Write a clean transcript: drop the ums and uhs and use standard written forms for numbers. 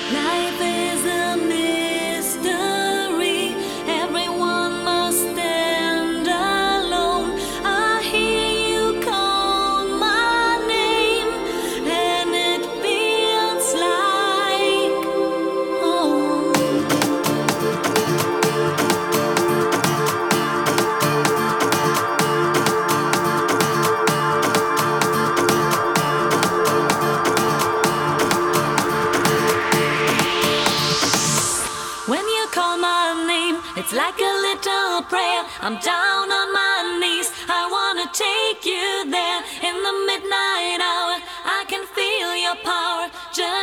Life is a mystery. Everyone must stand alone. I hear you call my name, and it feels like home. When you call my name, it's like a little prayer. I'm down on my knees. I wanna take you there in the midnight hour. I can feel your power. Just